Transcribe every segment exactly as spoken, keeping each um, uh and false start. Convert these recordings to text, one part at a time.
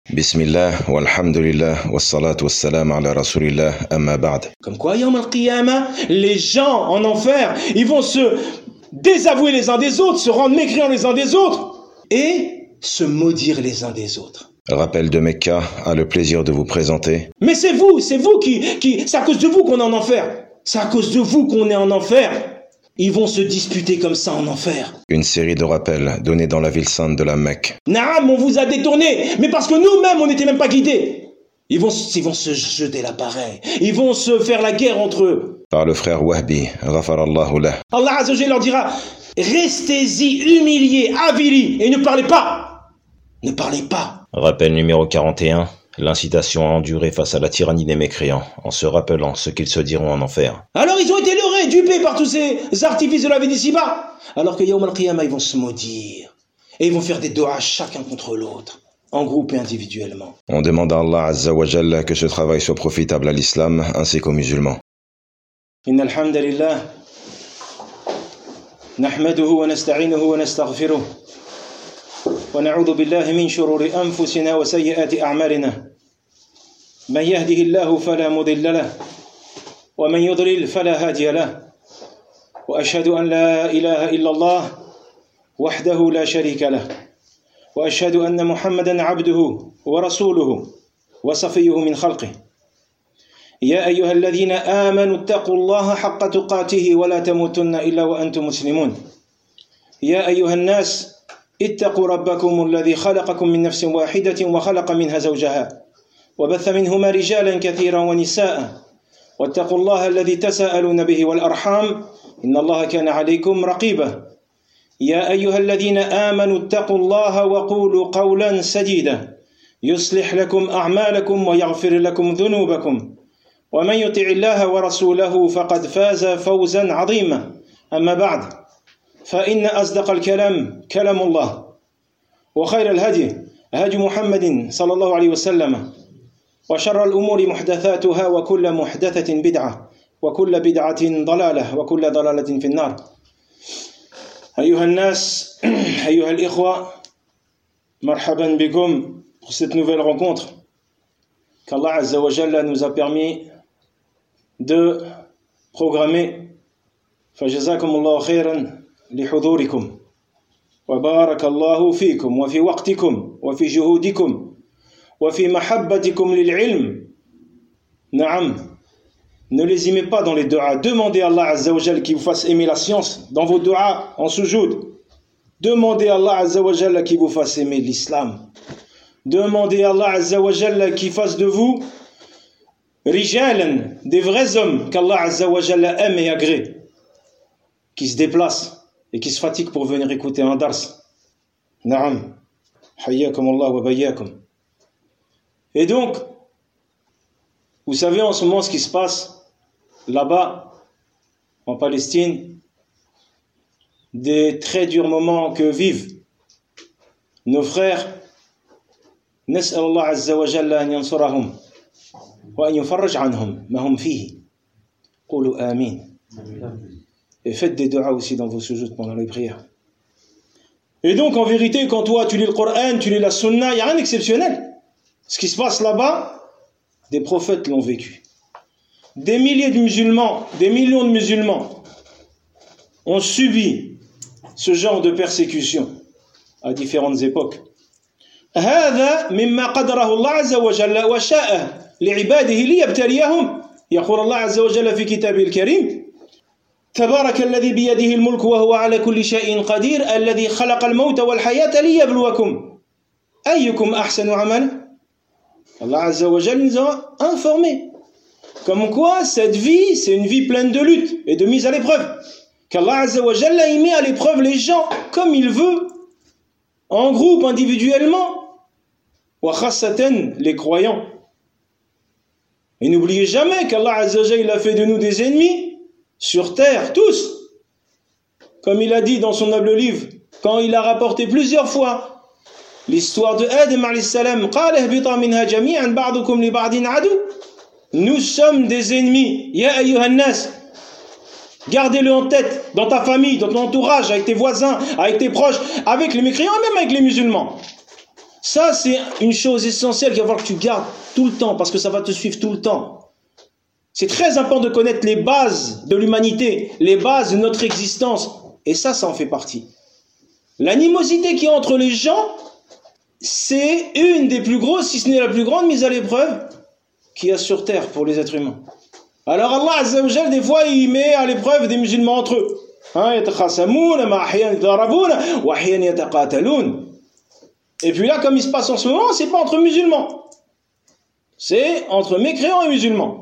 Bismillah, walhamdulillah, wassalatu wassalam ala rasulillah, amma ba'd. Comme quoi, yawm al-qiyamah, les gens en enfer, ils vont se désavouer les uns des autres, se rendre mécréants les uns des autres et se maudire les uns des autres. Rappel de Mecca a le plaisir de vous présenter. Mais c'est vous, c'est vous qui, qui, c'est à cause de vous qu'on est en enfer. C'est à cause de vous qu'on est en enfer. Ils vont se disputer comme ça en enfer. Une série de rappels donnés dans la ville sainte de la Mecque. Naam, on vous a détourné, mais parce que nous-mêmes, on n'était même pas guidés. Ils vont, ils vont se jeter l'appareil. Ils vont se faire la guerre entre eux. Par le frère Wahbi, ghafarallahu lah. Allah Azza wa Jalla leur dira, restez-y humiliés, avilis, et ne parlez pas. Ne parlez pas. Rappel numéro quarante et un. L'incitation à endurer face à la tyrannie des mécréants, en se rappelant ce qu'ils se diront en enfer. Alors ils ont été leurrés, dupés par tous ces artifices de la vie d'ici-bas. Alors que Yawm al-Qiyamah, ils vont se maudire. Et ils vont faire des doigts chacun contre l'autre, en groupe et individuellement. On demande à Allah Azza wa Jalla que ce travail soit profitable à l'islam ainsi qu'aux musulmans. Inna alhamdulillah, nahmaduhu wa nasta'inuhu wa nastaghfiruh. ونعوذ بالله من شرور أنفسنا وسيئات أعمالنا من يهده الله فلا مضل له ومن يضلل فلا هادي له وأشهد أن لا إله إلا الله وحده لا شريك له وأشهد أن محمدا عبده ورسوله وصفيه من خلقه يا أيها الذين آمنوا اتقوا الله حق تقاته ولا تموتن إلا وأنتم مسلمون يا أيها الناس اتقوا ربكم الذي خلقكم من نفس واحدة وخلق منها زوجها وبث منهما رجالا كثيرا ونساء واتقوا الله الذي تساءلون به والأرحام إن الله كان عليكم رقيبا يا أيها الذين آمنوا اتقوا الله وقولوا قولا سديدا يصلح لكم أعمالكم ويغفر لكم ذنوبكم ومن يطع الله ورسوله فقد فاز فوزا عظيما أما بعد فإن أصدق الكلام كلام الله وخير الهدي هدي محمد صلى الله عليه وسلم وشر الأمور محدثاتها وكل محدثة بدعة وكل بدعة ضلالة وكل ضلالة في النار أيها الناس أيها الإخوة مرحبا بكم pour cette nouvelle rencontre qu'Allah Azza wa Jalla nous a permis de programmer فجزاكم الله خيرا لحضوركم وبارك الله فيكم وفي وقتكم وفي جهودكم وفي محبتكم للعلم نعم ne les aimez pas dans les du'as. Demandez à Allah Azza wa Jalla qui vous fasse aimer la science dans vos du'as en sujoud. Demandez à Allah Azza wa Jalla qui vous fasse aimer l'islam. Demandez à Allah Azza wa Jalla qui fasse de vous rijalan, des vrais hommes qu'Allah Azza wa Jalla aime et agrée, qui se déplacent et qui se fatigue pour venir écouter un dars. Na'am. Hayyakum Allah wa bayyakum. Et donc, vous savez en ce moment ce qui se passe là-bas, en Palestine, des très durs moments que vivent nos frères. Nas'al Allah Azza wa Jalla an yansurahum wa an yufarraj anhum ma hum fihi. Qulu amin. Et faites des du'as aussi dans vos sujouds pendant les prières. Et donc, en vérité, quand toi, tu lis le Coran, tu lis la Sunna, il n'y a rien d'exceptionnel. Ce qui se passe là-bas, des prophètes l'ont vécu. Des milliers de musulmans, des millions de musulmans ont subi ce genre de persécution à différentes époques. هذا مما قدره الله عز وجل وشاءه لعباده ليبتليهم. يقول الله عز وجل في كتابه الكريم تبارك الذي بيده الملك وهو على كل شيء قدير الذي خلق الموت والحياة ليبلوكم أيكم أحسن عملا. Allah Azza wa Jalla nous a informés comme quoi cette vie c'est une vie pleine de luttes et de mise à l'épreuve, qu'Allah Azza wa Jalla y met à l'épreuve les gens comme il veut, en groupe, individuellement, wa khassatan les croyants. Et n'oubliez jamais qu'Allah Azza wa Jalla a fait de nous des ennemis sur terre, tous. Comme il a dit dans son noble livre, quand il a rapporté plusieurs fois l'histoire de Adam alayhi salam, nous sommes des ennemis. Ya ayyuhan nas, gardez-le en tête, dans ta famille, dans ton entourage, avec tes voisins, avec tes proches, avec les mécréants et même avec les musulmans. Ça, c'est une chose essentielle qu'il va falloir que tu gardes tout le temps, parce que ça va te suivre tout le temps. C'est très important de connaître les bases de l'humanité, les bases de notre existence. Et ça, ça en fait partie. L'animosité qui est entre les gens, c'est une des plus grosses, si ce n'est la plus grande mise à l'épreuve qu'il y a sur terre pour les êtres humains. Alors Allah Azza wa Jal, des fois, il met à l'épreuve des musulmans entre eux. Et puis là, comme il se passe en ce moment, c'est pas entre musulmans. C'est entre mécréants et musulmans.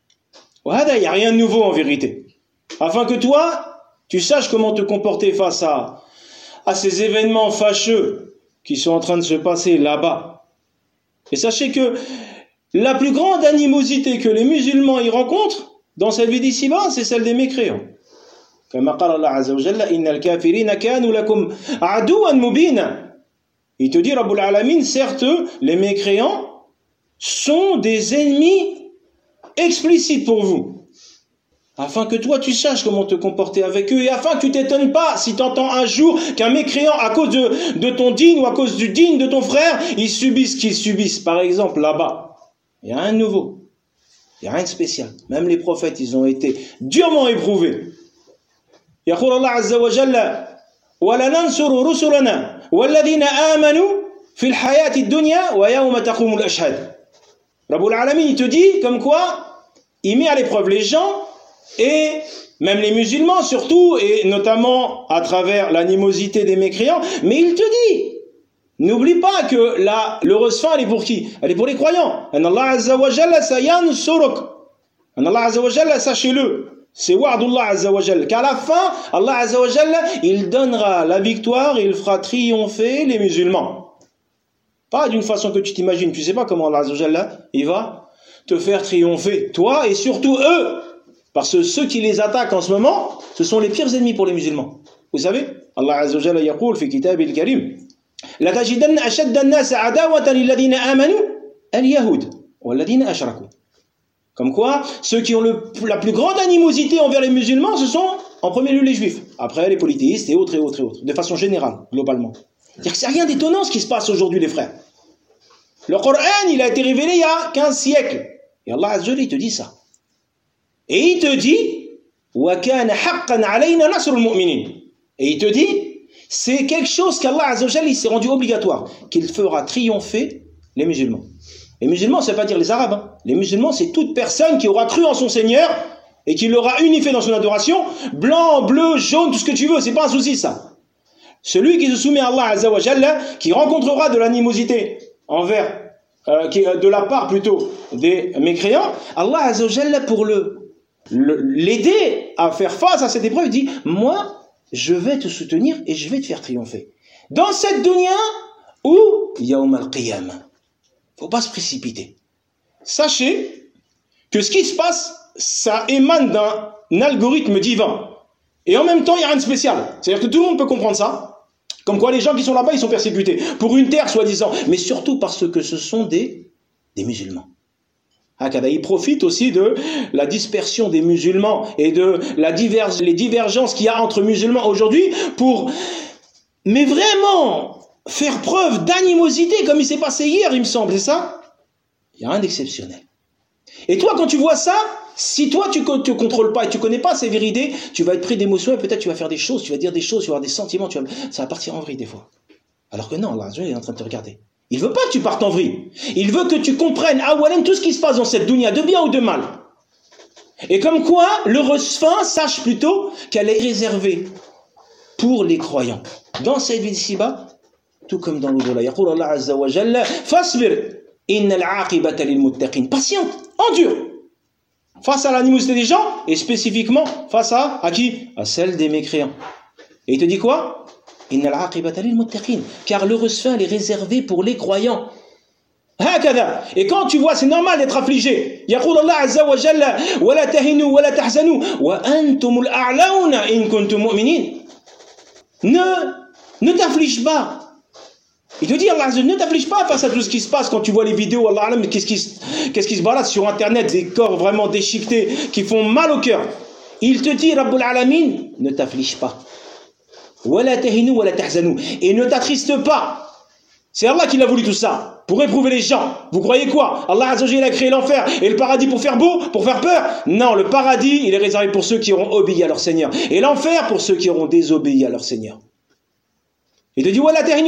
Il n'y a rien de nouveau en vérité. Afin que toi, tu saches comment te comporter face à, à ces événements fâcheux qui sont en train de se passer là-bas. Et sachez que la plus grande animosité que les musulmans y rencontrent dans cette vie d'ici-bas, c'est celle des mécréants. Comme Allah Azza wa Jalla, innal kafirina kanu lakum aduwan mubina. Il te dit, Rabbul Alamin, certes, les mécréants sont des ennemis explicites pour vous. Afin que toi, tu saches comment te comporter avec eux et afin que tu t'étonnes pas si tu entends un jour qu'un mécréant, à cause de, de ton digne ou à cause du digne de ton frère, ils subissent ce qu'ils subissent. Par exemple, là-bas, il y a rien de nouveau. Il n'y a rien de spécial. Même les prophètes, ils ont été durement éprouvés. Yaqul Allah Azza wa Jalla, وَلَنَنْصُرُ رُسُلَنَا وَالَّذِينَ آمَنُوا فِي الْحَيَاةِ الدُّنْيَا وَيَوْمَ تَقُومُ الْأَشْهَادِ. Rabbul Alamin, il te dit, comme quoi, il met à l'épreuve les gens, et même les musulmans surtout, et notamment à travers l'animosité des mécréants, mais il te dit, n'oublie pas que la, l'heureuse fin, elle est pour qui? Elle est pour les croyants. En Allah Azza wa Jalla sayansuruk. En Allah Azza wa Jalla, sachez-le, c'est wa'dullah Azza wa Jalla, qu'à la fin, Allah Azza wa Jalla, il donnera la victoire, il fera triompher les musulmans. Pas d'une façon que tu t'imagines. Tu sais pas comment Allah Azza wa Jalla, il va te faire triompher, toi et surtout eux. Parce que ceux qui les attaquent en ce moment, ce sont les pires ennemis pour les musulmans. Vous savez, Allah Azza wa Jalla yaqul fi kitabil karim, la tajidanna ashadda an-nas adawatan lilladhina amanu al-yahud walladhina ashraku. Comme quoi, ceux qui ont le, la plus grande animosité envers les musulmans, ce sont en premier lieu les juifs. Après, les polythéistes et autres et autres et autres. De façon générale, globalement. C'est-à-dire que c'est rien d'étonnant ce qui se passe aujourd'hui, les frères. Le Coran, il a été révélé il y a quinze siècles. Et Allah Azza wa Jalla, il te dit ça. Et il te dit, وَكَانَ حَقًّا عَلَيْنَا نَصْرُ الْمُؤْمِنِينَ. Et il te dit, c'est quelque chose qu'Allah Azza wa Jalla, il s'est rendu obligatoire, qu'il fera triompher les musulmans. Les musulmans, ça ne veut pas dire les arabes. Hein. Les musulmans, c'est toute personne qui aura cru en son Seigneur et qui l'aura unifié dans son adoration, blanc, bleu, jaune, tout ce que tu veux, c'est pas un souci ça. Celui qui se soumet à Allah Azza wa Jalla, qui rencontrera de l'animosité envers, euh, qui, de la part plutôt des mécréants, Allah Azza wa Jalla, pour le, le, l'aider à faire face à cette épreuve, il dit, moi, je vais te soutenir et je vais te faire triompher. Dans cette dunya où, yawm al-qiyamah, faut pas se précipiter. Sachez que ce qui se passe, ça émane d'un algorithme divin. Et en même temps, il n'y a rien de spécial. C'est-à-dire que tout le monde peut comprendre ça. Comme quoi les gens qui sont là-bas, ils sont persécutés. Pour une terre, soi-disant. Mais surtout parce que ce sont des, des musulmans. Ils profitent aussi de la dispersion des musulmans et de la diverge, les divergences qu'il y a entre musulmans aujourd'hui pour, mais vraiment, faire preuve d'animosité comme il s'est passé hier, il me semble, c'est ça? Il n'y a rien d'exceptionnel. Et toi, quand tu vois ça, si toi tu ne te contrôles pas et tu ne connais pas ces vérités, tu vas être pris d'émotion et peut-être tu vas faire des choses, tu vas dire des choses, tu vas avoir des sentiments, tu vas, ça va partir en vrille des fois. Alors que non, Allah est en train de te regarder. Il ne veut pas que tu partes en vrille. Il veut que tu comprennes, awalan, tout ce qui se passe dans cette dunya, de bien ou de mal. Et comme quoi, l'heureuse fin, sache plutôt qu'elle est réservée pour les croyants. Dans cette vie ci-bas, tout comme dans l'au-delà. Yaqul Allah Azza wa Jalla, fasbir, innal aqibata lil muttaqin. Patiente, endure. Face à l'animosité des gens, et spécifiquement face à, à qui? À celle des mécréants. Et il te dit quoi? Innal aqibata lil muttaqin. Car l'heureuse fin, elle est réservée pour les croyants. Hakada. Et quand tu vois, c'est normal d'être affligé. Yaqul Allah Azza wa Jalla, wa la tahinu wa la tahzanu, wa antumul a'launa in kuntum mu'minin. Ne, ne t'afflige pas. Il te dit, Allah, ne t'afflige pas face à tout ce qui se passe quand tu vois les vidéos, Allah, qu'est-ce qui, qu'est-ce qui se balade sur Internet, des corps vraiment déchiquetés qui font mal au cœur. Il te dit, Rabbul Alamin, ne t'afflige pas. Et ne t'attriste pas. C'est Allah qui l'a voulu tout ça, pour éprouver les gens. Vous croyez quoi? Allah Azza wa Jalla a créé l'enfer et le paradis pour faire beau, pour faire peur? Non, le paradis, il est réservé pour ceux qui auront obéi à leur Seigneur. Et l'enfer pour ceux qui auront désobéi à leur Seigneur. Il te dit,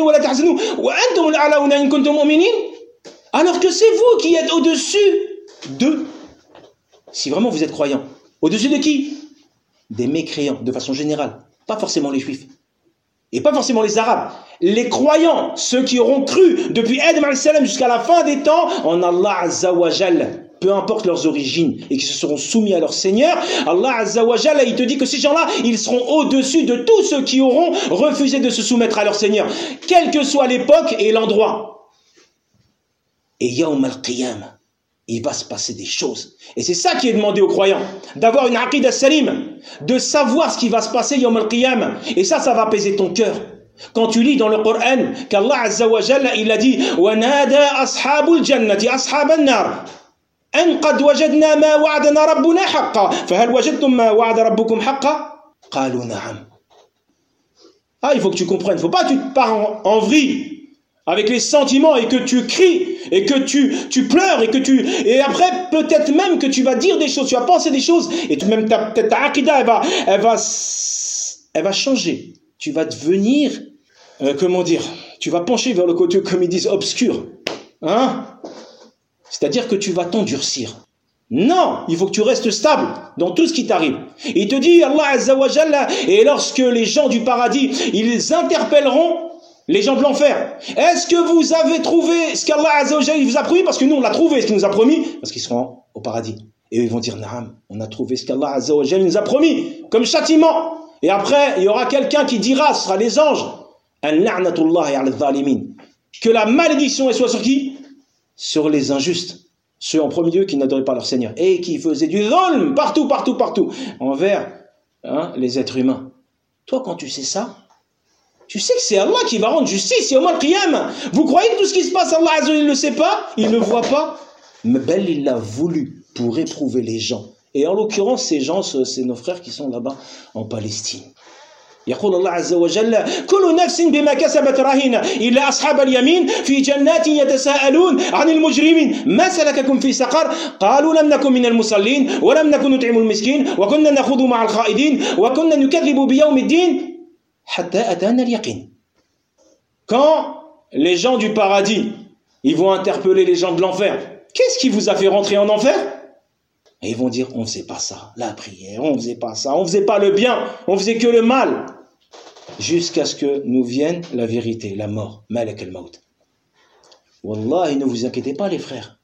alors que c'est vous qui êtes au-dessus d'eux. Si vraiment vous êtes croyants. Au-dessus de qui? Des mécréants, de façon générale. Pas forcément les juifs. Et pas forcément les arabes. Les croyants, ceux qui auront cru depuis Adam alayhi salam jusqu'à la fin des temps en Allah Azza wa Jal, peu importe leurs origines, et qui se seront soumis à leur Seigneur, Allah Azza wa Jal, il te dit que ces gens-là, ils seront au-dessus de tous ceux qui auront refusé de se soumettre à leur Seigneur, quelle que soit l'époque et l'endroit. Et Yawm al-Qiyam, il va se passer des choses. Et c'est ça qui est demandé aux croyants, d'avoir une aqida salim, de savoir ce qui va se passer Yawm al-Qiyam. Et ça, ça va apaiser ton cœur. Quand tu lis dans le Coran qu'Allah Azza wa Jalla, il a dit وَنَادَى أَصْحَابُ الْجَنَّةِ أَصْحَابَ النَّارِ أَنْ قَدْ وَجَدْنَا مَا وَعَدَنَا رَبُّنَا حَقًّا فَهَلْ وَجَدْتُمْ مَا وَعَدَ رَبُّكُمْ حَقًّا قَالُوا نَعَمْ. Ah, il faut que tu comprennes. Il ne faut pas que tu pars en, en vrille avec les sentiments et que tu cries et que tu, tu pleures et que tu... Et après, peut-être même que tu vas dire des choses, tu vas penser des choses et tu, même ta, ta aqida, elle va, elle, va, elle va changer. Tu vas devenir, euh, comment dire, tu vas pencher vers le côté, comme ils disent, obscur. Hein? C'est-à-dire que tu vas t'endurcir. Non, il faut que tu restes stable dans tout ce qui t'arrive. Il te dit, Allah Azza wa Jalla, et lorsque les gens du paradis, ils interpelleront les gens de l'enfer. Est-ce que vous avez trouvé ce qu'Allah Azza wa Jalla vous a promis? Parce que nous, on l'a trouvé, ce qu'il nous a promis. Parce qu'ils seront au paradis. Et eux, ils vont dire, Naam, on a trouvé ce qu'Allah Azza wa Jalla nous a promis, comme châtiment. Et après, il y aura quelqu'un qui dira, ce sera les anges, que la malédiction soit sur qui? Sur les injustes, ceux en premier lieu qui n'adoraient pas leur Seigneur et qui faisaient du dhulm partout, partout, partout, envers hein, les êtres humains. Toi, quand tu sais ça, tu sais que c'est Allah qui va rendre justice, et au moins qiyam. Vous croyez que tout ce qui se passe, Allah Azza wa Jalla ne le sait pas? Il ne voit pas? Mais bel, il l'a voulu pour éprouver les gens. Et en l'occurrence, ces gens, c'est nos frères qui sont là-bas en Palestine. يقول الله عز وجل كل نفس بما كسبت رهينة إلا أصحاب اليمين في جنات يتساءلون عن المجرمين ما سلككم في سقر قالوا لم نكن من المصلين ولم نكن نطعم المسكين وكنا نخوض مع الخائضين وكنا نكذب بيوم الدين حتى أتانا اليقين. Quand les gens du paradis ils vont interpeller les gens de l'enfer, qu'est-ce qui vous a fait rentrer en enfer? Et ils vont dire, on ne faisait pas ça, la prière, on ne faisait pas ça, on ne faisait pas le bien, on ne faisait que le mal. Jusqu'à ce que nous vienne la vérité, la mort, Malak al-Maut. Wallahi, ne vous inquiétez pas les frères.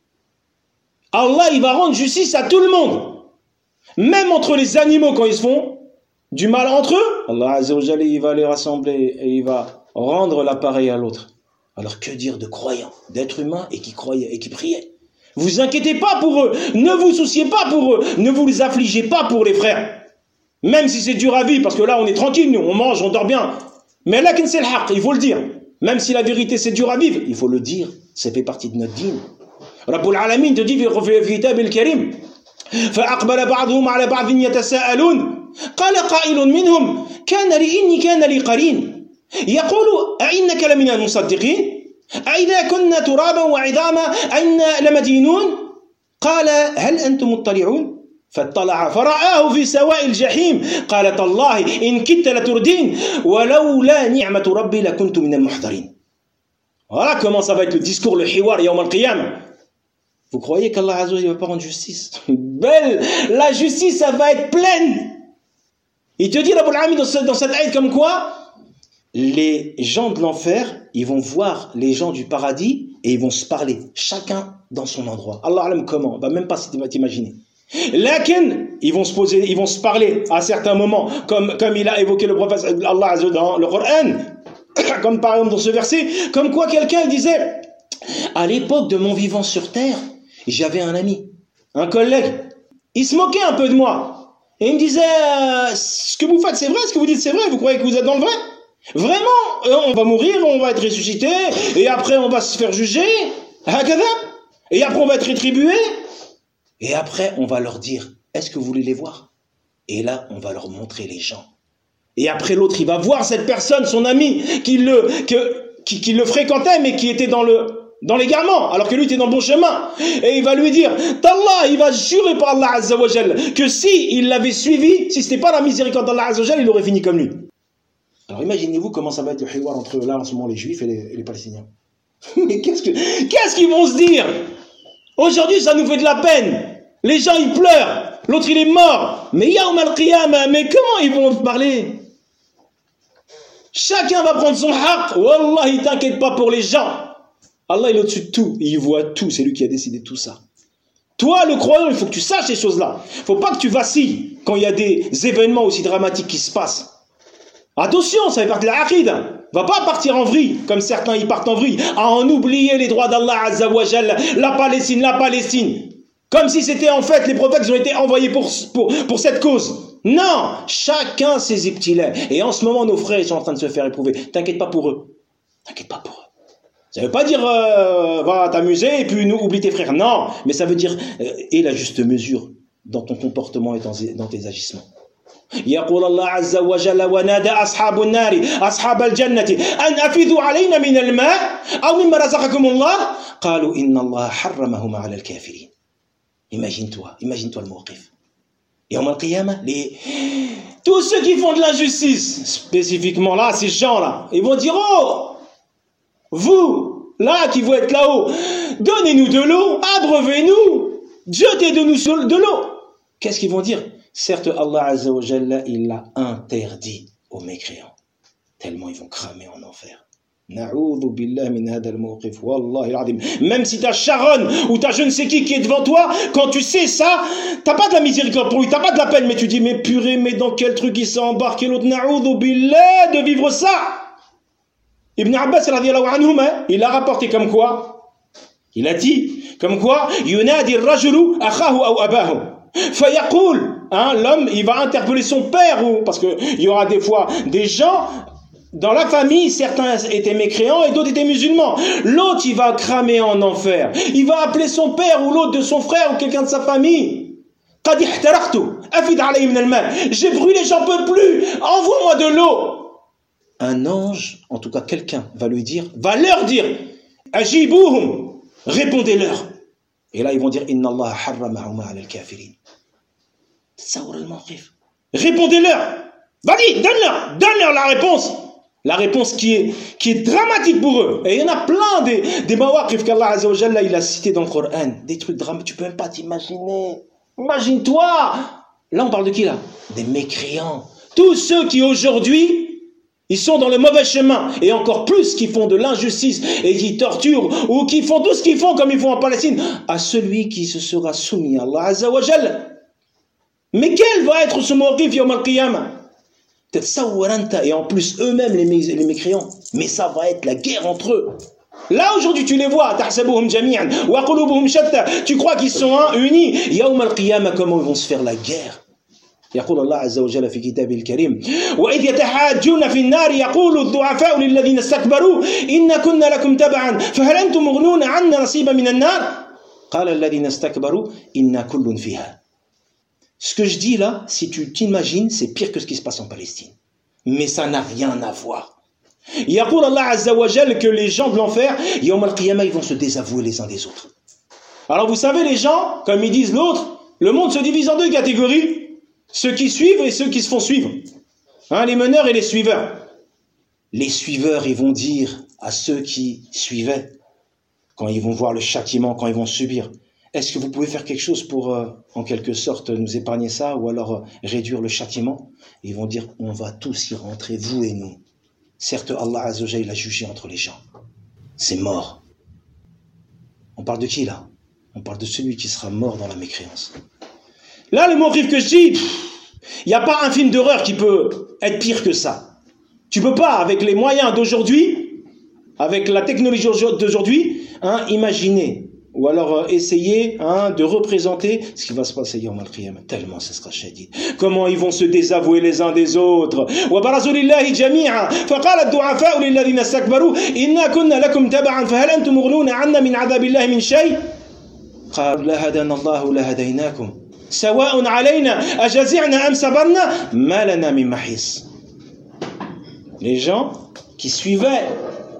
Allah, il va rendre justice à tout le monde. Même entre les animaux quand ils se font du mal entre eux. Allah Azza wa Jalla, il va les rassembler et il va rendre l'appareil à l'autre. Alors que dire de croyants, d'êtres humains et qui croyaient et qui priaient? Vous inquiétez pas pour eux, ne vous souciez pas pour eux, ne vous les affligez pas pour les frères. Même si c'est dur à vivre, parce que là on est tranquille, nous, on mange, on dort bien. Mais là, c'est le haqq, il faut le dire. Même si la vérité c'est dur à vivre, il faut le dire, ça fait partie de notre dîne. Rabbul Alamin te dit, fi kitab al-karim, فأقبل بعضهم على بعض يتساءلون قال قائل منهم كان لي إني كان لي قرين يقول أئنك لمن المصدقين أئذا كنا ترابا وعظاما أئنا لمدينون قال هل أنتم مطلعون فاطلع فرآه في سواء الجحيم قال تالله إن كدت لتردين ولولا نعمة ربي لكنت من المحضرين. Voilà comment ça va être le discours, le hiwar yawm al-qiyam. Vous croyez qu'Allah Azza wa Jalla ne va pas rendre justice? Belle, la justice, ça va être pleine. Il te dit, Rabbul Alamin, dans cette ayat comme quoi les gens de l'enfer, ils vont voir les gens du paradis et ils vont se parler, chacun dans son endroit. Allah alam comment, va même pas t'imaginer. Lakin, ils vont se poser, ils vont se parler à certains moments, comme, comme il a évoqué le prophète Allah Azza dans le Coran, comme par exemple dans ce verset, comme quoi quelqu'un il disait, à l'époque de mon vivant sur terre, j'avais un ami, un collègue, il se moquait un peu de moi, et il me disait, euh, ce que vous faites c'est vrai, ce que vous dites c'est vrai, vous croyez que vous êtes dans le vrai? Vraiment, on va mourir, on va être ressuscité, et après on va se faire juger, et après on va être rétribué, et après on va leur dire, est-ce que vous voulez les voir? Et là on va leur montrer les gens. Et après l'autre il va voir cette personne, son ami, qui le, que, qui, qui le fréquentait, mais qui était dans le dans l'égarement, alors que lui était dans le bon chemin. Et il va lui dire, d'Allah, il va jurer par Allah Azza wa Jal, que si il l'avait suivi, si c'était pas la miséricorde d'Allah Azza wa Jal, il aurait fini comme lui. Alors imaginez-vous comment ça va être le hiwar entre là en ce moment les Juifs et les, et les Palestiniens. Mais qu'est-ce que qu'est-ce qu'ils vont se dire? Aujourd'hui, ça nous fait de la peine. Les gens ils pleurent, l'autre il est mort. Mais Yawm al-Qiyamah, mais comment ils vont parler? Chacun va prendre son haqq. Wallah, t'inquiète pas pour les gens. Allah il est au-dessus de tout, il voit tout, c'est lui qui a décidé tout ça. Toi le croyant, il faut que tu saches ces choses-là. Il ne faut pas que tu vacilles quand il y a des événements aussi dramatiques qui se passent. Attention, ça fait partie de la aqida. Va pas partir en vrille, comme certains y partent en vrille, à en oublier les droits d'Allah Azza wa Jalla, la Palestine, la Palestine. Comme si c'était en fait les prophètes qui ont été envoyés pour, pour, pour cette cause. Non, chacun ses ibtilais. Et en ce moment, nos frères ils sont en train de se faire éprouver. T'inquiète pas pour eux. T'inquiète pas pour eux. Ça ne veut pas dire euh, va t'amuser et puis nous oublie tes frères. Non, mais ça veut dire euh, et la juste mesure dans ton comportement et dans, dans tes agissements. يقول الله عز وجل ونادى أصحاب النار أصحاب الجنة أن أفيضوا علينا من الماء أو مما رزقكم الله قالوا إن الله حرمهما على الكافرين. Imagine-toi, imagine-toi le mawqif. يوم القيامة, les tous ceux qui font de l'injustice, spécifiquement là, ces gens-là, ils vont dire oh, vous, là, qui vous êtes là-haut, donnez-nous de l'eau, abreuvez-nous, jetez-nous de l'eau. Qu'est-ce qu'ils vont dire? Certes, Allah Azza wa Jalla, il l'a interdit aux mécréants. Tellement ils vont cramer en enfer. Na'oudhu billah min hada al-mawqif, wallahi al-azim. Même si t'as Sharon ou t'as je ne sais qui qui est devant toi, quand tu sais ça, t'as pas de la miséricorde pour lui, t'as pas de la peine, mais tu dis, mais purée, mais dans quel truc il s'est embarqué l'autre? Na'oudhu billah de vivre ça. Ibn Abbas radiyallahu anhuma, il a rapporté comme quoi, il a dit, comme quoi, yunadi ar-rajulu akhahu aw abahu, fayaqul, hein, l'homme, il va interpeller son père, ou, parce que il y aura des fois des gens, dans la famille, certains étaient mécréants et d'autres étaient musulmans. L'autre, il va cramer en enfer. Il va appeler son père ou l'autre de son frère ou quelqu'un de sa famille. J'ai brûlé, j'en peux plus, envoie-moi de l'eau. Un ange, en tout cas quelqu'un, va lui dire, va leur dire, Ajibuhum, répondez-leur. Et là ils vont dire, Inna Allah harramahuma ala al-kafirin. Répondez-leur. Vas-y, donne-leur, donne-leur la réponse. La réponse qui est, qui est dramatique pour eux. Et il y en a plein des, des mawaqif qu'Allah Azza wa Jalla il a cité dans le Coran. Des trucs dramatiques, tu peux même pas t'imaginer. Imagine-toi. Là on parle de qui là? Des mécréants. Tous ceux qui aujourd'hui ils sont dans le mauvais chemin, et encore plus qui font de l'injustice et qui torturent, ou qui font tout ce qu'ils font comme ils font en Palestine, à celui qui se sera soumis à Allah Azza wa Jalla. Mais quel va être ce mawqif yawm al-qiyamah? Et en plus eux-mêmes les, mé les mécréants, mais ça va être la guerre entre eux. Là aujourd'hui tu les vois, tu crois qu'ils sont un, unis. Yawm al-qiyamah, comment ils vont se faire la guerre? يقول الله عز وجل في كتابه الكريم وإذ يتحاجون في النار يقول الضعفاء للذين استكبروا إن كنا لكم تبعا فهل أنتم مغنون عنا نصيبا من النار قال الذين استكبروا إنا كل فيها. Ce que je dis là, si tu t'imagines, c'est pire que ce qui se passe en Palestine. Mais ça n'a rien à voir. يقول الله عز وجل que les gens de l'enfer, يوم القيامة, ils vont se désavouer les uns des autres. Alors vous savez les gens, comme ils disent l'autre, le monde se divise en deux catégories. Ceux qui suivent et ceux qui se font suivre. Hein, les meneurs et les suiveurs. Les suiveurs, ils vont dire à ceux qui suivaient, quand ils vont voir le châtiment, quand ils vont subir, est-ce que vous pouvez faire quelque chose pour, euh, en quelque sorte, nous épargner ça, ou alors euh, réduire le châtiment? Ils vont dire, on va tous y rentrer, vous et nous. Certes, Allah Azza wa Jalla, il a jugé entre les gens. C'est mort. On parle de qui, là? On parle de celui qui sera mort dans la mécréance. Là, le mawqif que je dis, il n'y a pas un film d'horreur qui peut être pire que ça. Tu peux pas, avec les moyens d'aujourd'hui, avec la technologie d'aujourd'hui, hein, imaginer, ou alors euh, essayer hein, de représenter ce qui va se passer yawm al-qiyamah. Tellement ce sera shadid. Comment ils vont se désavouer les uns des autres. وَبَرَزُوا لِلَّهِ جَمِيعًا فَقَالَ الضُّعَفَاءُ لِلَّذِينَ اسْتَكْبَرُوا إِنَّا كُنَّا لَكُمْ تَبَعًا فَهَلْ أَنْتُمْ مُغْنُونَ عَنَّا مِنْ عَذَابِ اللَّهِ مِنْ شَيْءٍ قَالُوا لَا هَدَانَا اللَّهُ لَهَدَيْنَاكُمْ سواء علينا أجزعنا أم صبرنا ما لنا من محيص. Les gens qui suivaient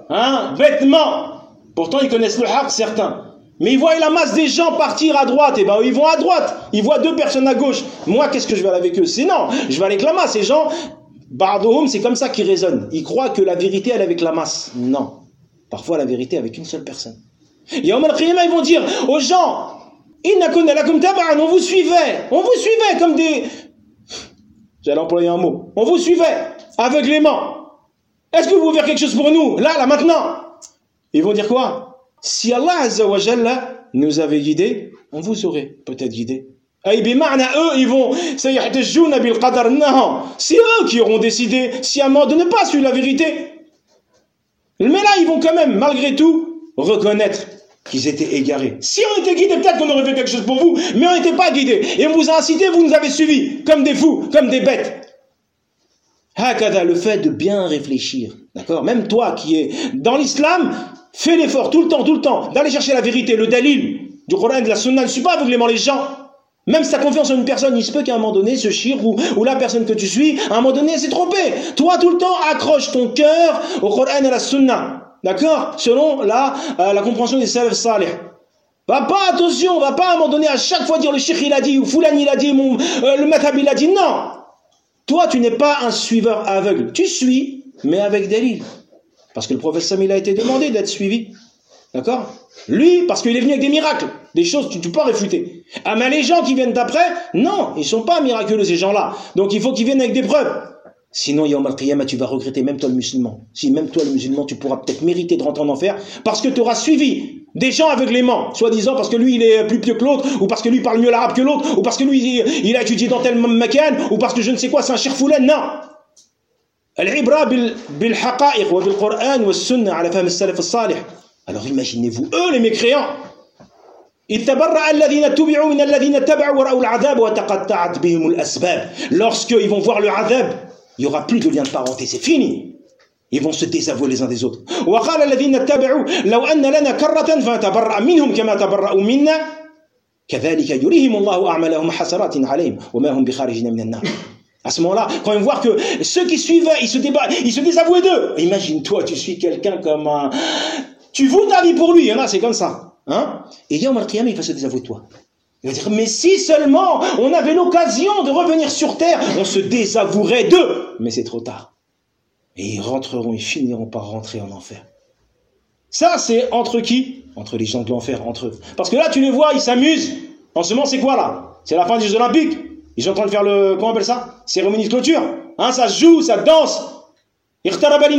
hein, bêtement. Pourtant, ils connaissent le haqq, certains. Mais ils voient la masse des gens partir à droite. Et ben, ils vont à droite. Ils voient deux personnes à gauche. Moi, qu'est-ce que je vais aller avec eux? C'est non. Je vais aller avec la masse. Ces gens, Ba'dhum, c'est comme ça qu'ils raisonnent. Ils croient que la vérité, elle est avec la masse. Non. Parfois, la vérité est avec une seule personne. Yawm al-Qiyamah, ils vont dire aux gens, Inna kunna lakum tab'an, on vous suivait. On vous suivait comme des... J'allais employer un mot. On vous suivait aveuglément. Est-ce que vous pouvez faire quelque chose pour nous? Là, là, maintenant. Ils vont dire quoi? Si Allah Azza wa Jalla nous avait guidés, on vous aurait peut-être guidés. Aïe, bima'na, eux, ils vont, sayahtajjouna bil qadar, non. C'est eux qui auront décidé, sciemment, de ne pas suivre la vérité. Mais là, ils vont quand même, malgré tout, reconnaître qu'ils étaient égarés. Si on était guidés, peut-être qu'on aurait fait quelque chose pour vous, mais on n'était pas guidés. Et on vous a incité, vous nous avez suivis, comme des fous, comme des bêtes. Hakada, le fait de bien réfléchir, d'accord? Même toi qui es dans l'islam, fais l'effort tout le temps, tout le temps, d'aller chercher la vérité, le dalil du Coran, de la Sunna. Ne suis pas aveuglément les gens. Même si tu as confiance en une personne, il se peut qu'à un moment donné, ce shir ou, ou la personne que tu suis, à un moment donné, s'est trompé. Toi, tout le temps, accroche ton cœur au Coran et à la Sunna, d'accord? Selon la, euh, la compréhension des salaf salih. Va pas, attention, va pas à un moment donné à chaque fois dire le shir il a dit, ou Foulani il a dit, mon, euh, le madhab il a dit. Non. Toi, tu n'es pas un suiveur aveugle. Tu suis, mais avec dalil. Parce que le prophète Sam, il a été demandé d'être suivi. D'accord? Lui, parce qu'il est venu avec des miracles. Des choses que tu ne peux pas réfuter. Ah, mais les gens qui viennent d'après, non, ils ne sont pas miraculeux, ces gens-là. Donc, il faut qu'ils viennent avec des preuves. Sinon, Yawm al-Qiyamah, tu vas regretter, même toi le musulman. Si même toi le musulman, tu pourras peut-être mériter de rentrer en enfer, parce que tu auras suivi des gens aveuglément, soi-disant parce que lui, il est plus pieux que l'autre, ou parce que lui, il parle mieux l'arabe que l'autre, ou parce que lui, il, il a étudié dans tel makan, ou parce que je ne sais quoi, c'est un shir foulan. Non. Al-ibra bil-haqa'iq wa bil-Qur'an wa sunnah ala fahm as-salaf as-salih. Alors imaginez-vous, eux les mécréants, lorsqu'ils vont voir le adab, il n'y aura plus de lien de parenté, c'est fini. Ils vont se désavouer les uns des autres. À ce moment-là, quand ils voient que ceux qui suivaient, ils se, déba... ils se désavouaient d'eux. Imagine-toi, tu suis quelqu'un comme un... Tu voues ta vie pour lui, il y en a, c'est comme ça. Hein? Et Yawm al-Qiyamah, il va se désavouer de toi. Il va dire, mais si seulement on avait l'occasion de revenir sur terre, on se désavouerait d'eux. Mais c'est trop tard. Et ils rentreront, ils finiront par rentrer en enfer. Ça, c'est entre qui? Entre les gens de l'enfer, entre eux. Parce que là, tu les vois, ils s'amusent. En ce moment, c'est quoi là? C'est la fin des Jeux Olympiques. Ils sont en train de faire le, comment on appelle ça? Cérémonie de clôture. Hein, ça se joue, ça danse. L'heure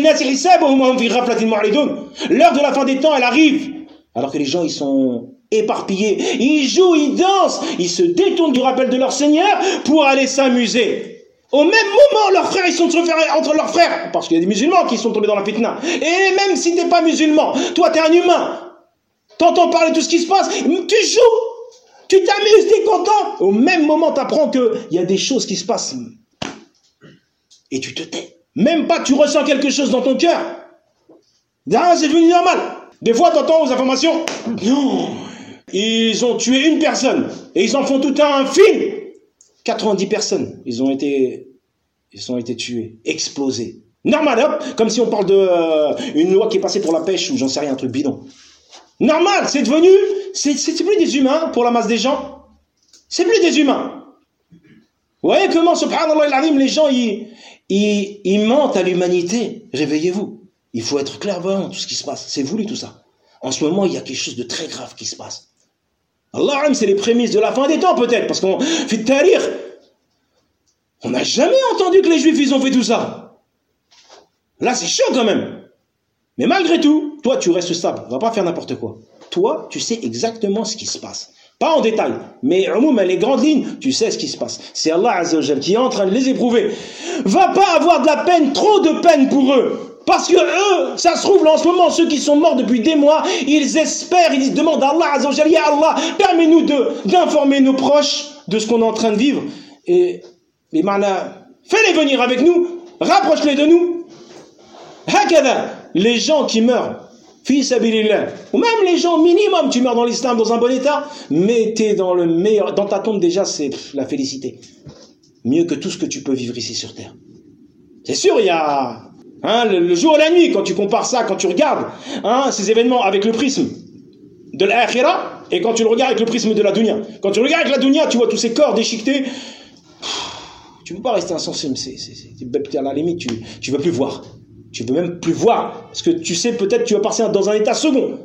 de la fin des temps, elle arrive. Alors que les gens, ils sont éparpillés. Ils jouent, ils dansent. Ils se détournent du rappel de leur Seigneur pour aller s'amuser. Au même moment, leurs frères, ils sont entre leurs frères. Parce qu'il y a des musulmans qui sont tombés dans la fitna. Et même si tu n'es pas musulman, toi, tu es un humain. T'entends parler de tout ce qui se passe. Tu joues. Tu t'amuses, tu es content. Au même moment, tu apprends qu'il y a des choses qui se passent. Et tu te tais. Même pas, tu ressens quelque chose dans ton cœur. Ah, c'est devenu normal. Des fois, tu entends aux informations, non, ils ont tué une personne et ils en font tout un film. quatre-vingt-dix personnes, ils ont été, ils ont été tués, explosés. Normal, hop, comme si on parle de euh, une loi qui est passée pour la pêche ou j'en sais rien, un truc bidon. Normal, c'est devenu, c'est plus des humains pour la masse des gens. C'est plus des humains. Vous voyez comment, subhanallah al-azim, les gens, ils, ils, ils mentent à l'humanité. Réveillez-vous. Il faut être clairvoyant dans tout ce qui se passe. C'est voulu tout ça. En ce moment, il y a quelque chose de très grave qui se passe. Allah, c'est les prémices de la fin des temps peut-être. Parce qu'on fait tarir. On n'a jamais entendu que les Juifs, ils ont fait tout ça. Là, c'est chaud quand même. Mais malgré tout, toi, tu restes stable. On ne va pas faire n'importe quoi. Toi, tu sais exactement ce qui se passe. Pas en détail, mais au moins les grandes lignes, tu sais ce qui se passe. C'est Allah Azza wa Jalla qui est en train de les éprouver. Va pas avoir de la peine, trop de peine pour eux. Parce que eux, ça se trouve là en ce moment, ceux qui sont morts depuis des mois, ils espèrent, ils demandent à Allah Azza wa Jalla, ya Allah, permets-nous d'informer nos proches de ce qu'on est en train de vivre. Et les marna, fais-les venir avec nous, rapproche-les de nous. Hakada, les gens qui meurent, fi sabilillah, ou même les gens minimum, tu meurs dans l'islam dans un bon état, mais t'es dans le meilleur, dans ta tombe déjà, c'est la félicité. Mieux que tout ce que tu peux vivre ici sur terre. C'est sûr, il y a Hein, le, le jour et la nuit, quand tu compares ça, quand tu regardes hein, ces événements avec le prisme de l'akhira, et quand tu le regardes avec le prisme de la dunya. Quand tu regardes avec la dunya, tu vois tous ces corps déchiquetés. Tu ne peux pas rester insensé, mais c'est, c'est, c'est, à la limite, tu ne veux plus voir. Tu ne veux même plus voir. Parce que tu sais, peut-être, tu vas passer dans un état second.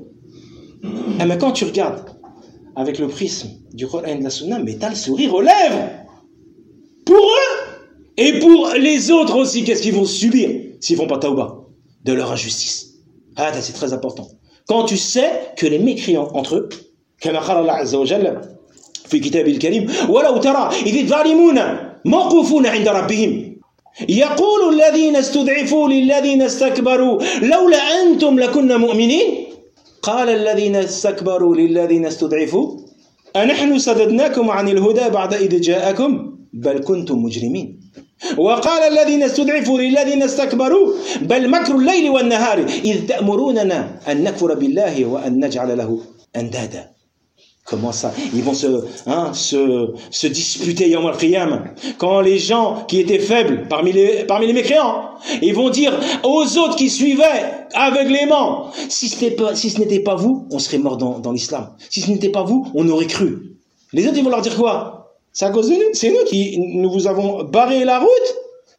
Et mais quand tu regardes avec le prisme du Coran et de la Sunna, mais tu as le sourire aux lèvres. Pour eux et pour les autres aussi, qu'est-ce qu'ils vont subir s'ils ne font pas tauba de leur injustice. Ah, c'est très important. Quand tu sais que les mécréants entre eux, comme Allah Azza wa Jalla في كتابه الكريم ولو ترى إذ الظالمون موقوفون عند ربهم يقول الذين استضعفوا للذين استكبروا لولا أنتم لكنا مؤمنين قال الذين استكبروا للذين استضعفوا أنحن صددناكم عن الهدى بعد إذ جاءكم بل كنتم مجرمين وقال الذين استضعفوا للذين استكبروا بل مكر الليل والنهار إذ تأمروننا أن نكفر بالله وأن نجعل له أندادا. Comment ça? Ils vont se, hein, se, se disputer Yawm al-Qiyam. Quand les gens qui étaient faibles parmi les, parmi les mécréants, ils vont dire aux autres qui suivaient aveuglément, si ce n'était pas, si ce n'était pas vous, on serait mort dans, dans l'islam. Si ce n'était pas vous, on aurait cru. Les autres, ils vont leur dire quoi? C'est à cause de nous. C'est nous qui nous vous avons barré la route.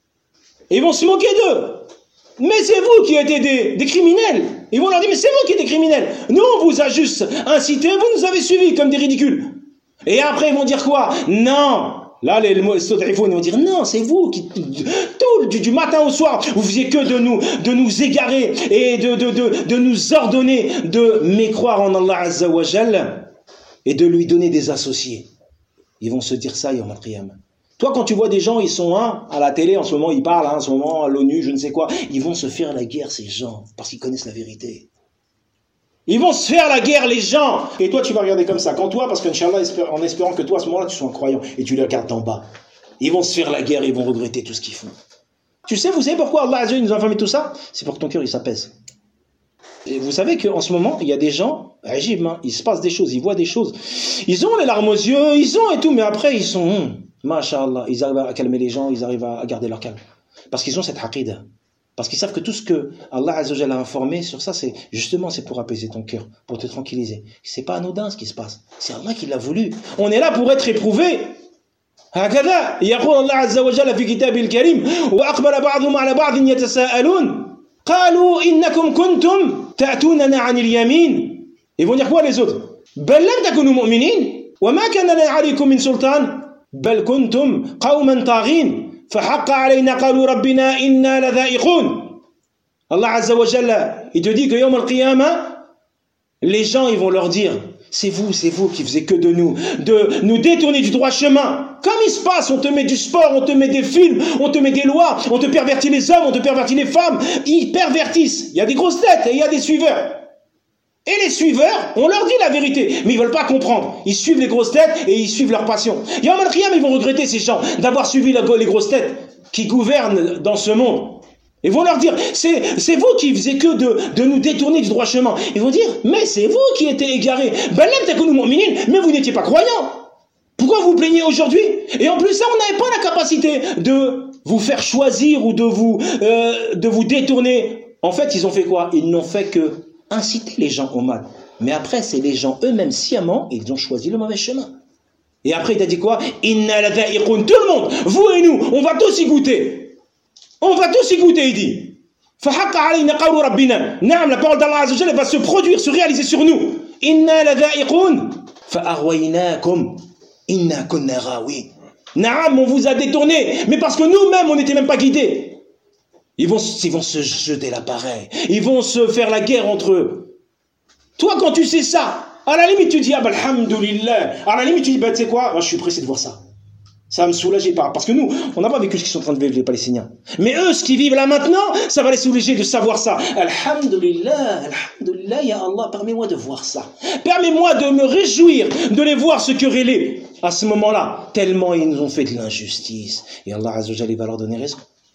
Et ils vont se moquer d'eux. Mais c'est vous qui êtes des, des criminels. Ils vont leur dire, mais c'est vous qui êtes des criminels. Nous, on vous a juste incité, vous nous avez suivis comme des ridicules. Et après, ils vont dire quoi? Non. Là, les Sodrifons, ils vont dire, non, c'est vous qui, tout, du, du matin au soir, vous faisiez que de nous, de nous égarer et de, de, de, de nous ordonner de mécroire en Allah Azza wa Jal et de lui donner des associés. Ils vont se dire ça, Yawm al-Qiyamah. Toi, quand tu vois des gens, ils sont hein, à la télé, en ce moment, ils parlent, hein, en ce moment, à l'ONU, je ne sais quoi, ils vont se faire la guerre, ces gens, parce qu'ils connaissent la vérité. Ils vont se faire la guerre, les gens. Et toi, tu vas regarder comme ça. Quand toi, parce qu'Inch'Allah, en espérant que toi, à ce moment-là, tu sois un croyant, et tu les regardes d'en bas, ils vont se faire la guerre, ils vont regretter tout ce qu'ils font. Tu sais, vous savez pourquoi Allah Azza nous a informé tout ça? C'est pour que ton cœur, il s'apaise. Et vous savez qu'en ce moment, il y a des gens, Ajib, hein, il se passe des choses, ils voient des choses. Ils ont les larmes aux yeux, ils ont et tout, mais après, ils sont... Hum, Masha'Allah, ils arrivent à calmer les gens, ils arrivent à garder leur calme. Parce qu'ils ont cette aqida. Parce qu'ils savent que tout ce que Allah Azza wa Jalla a informé sur ça, c'est justement c'est pour apaiser ton cœur, pour te tranquilliser. C'est pas anodin ce qui se passe. C'est Allah qui l'a voulu. On est là pour être éprouvé. هكذا يقول الله عز وجل في كتابه الكريم وأقبل بعضهم على بعض يتساءلون قالوا إنكم كنتم تأتوننا عن اليمين. Ils vont dire quoi les autres? بل لم تكونوا مؤمنين وما كان لنا عليكم من سلطان بل كنتم قوما طاغين فحق علينا قالوا ربنا إنا لذائقون. Allah Azza wa Jalla, il te dit que Yawm al-Qiyamah, les gens ils vont leur dire c'est vous, c'est vous qui faisiez que de nous, de nous détourner du droit chemin. Comme il se passe, on te met du sport, on te met des films, on te met des lois, on te pervertit les hommes, on te pervertit les femmes. Ils pervertissent. Il y a des grosses têtes et il y a des suiveurs. Et les suiveurs, on leur dit la vérité, mais ils veulent pas comprendre. Ils suivent les grosses têtes et ils suivent leur passion. Yawm al-Qiyam, ils vont regretter ces gens d'avoir suivi les grosses têtes qui gouvernent dans ce monde. Ils vont leur dire, c'est, c'est vous qui faisiez que de, de nous détourner du droit chemin. Ils vont dire, mais c'est vous qui étiez égarés. Mais vous n'étiez pas croyants. Pourquoi vous vous plaignez aujourd'hui? Et en plus ça, on n'avait pas la capacité de vous faire choisir ou de vous, euh, de vous détourner. En fait, ils ont fait quoi? Ils n'ont fait que inciter les gens au mal. Mais après, c'est les gens eux-mêmes sciemment, ils ont choisi le mauvais chemin. Et après, il a dit quoi? Inna ladha'iqun, tout le monde, vous et nous, on va tous y goûter. On va tous y goûter, il dit. Fahaqqa alayna qawlu rabbina. Naam, la parole d'Allah Azza wa Jalla va se produire, se réaliser sur nous. Inna ladha'iqun fa'aghwaynakum inna kunna ghawin. Naam, on vous a détourné, mais parce que nous-mêmes, on n'était même pas guidés. Ils vont, ils vont se jeter l'appareil. Ils vont se faire la guerre entre eux. Toi, quand tu sais ça, à la limite, tu dis, ah bah, alhamdoulilah. À la limite, tu dis, bah, tu sais quoi, moi, je suis pressé de voir ça. Ça va me soulager. Parce que nous, on n'a pas vécu ce qu'ils sont en train de vivre, les Palestiniens. Mais eux, ce qu'ils vivent là maintenant, ça va les soulager de savoir ça. Alhamdoulilah, alhamdoulilah, ya Allah, permets-moi de voir ça. Permets-moi de me réjouir, de les voir se quereller à ce moment-là. Tellement ils nous ont fait de l'injustice. Et Allah Azza wa Jalla va leur donner raison.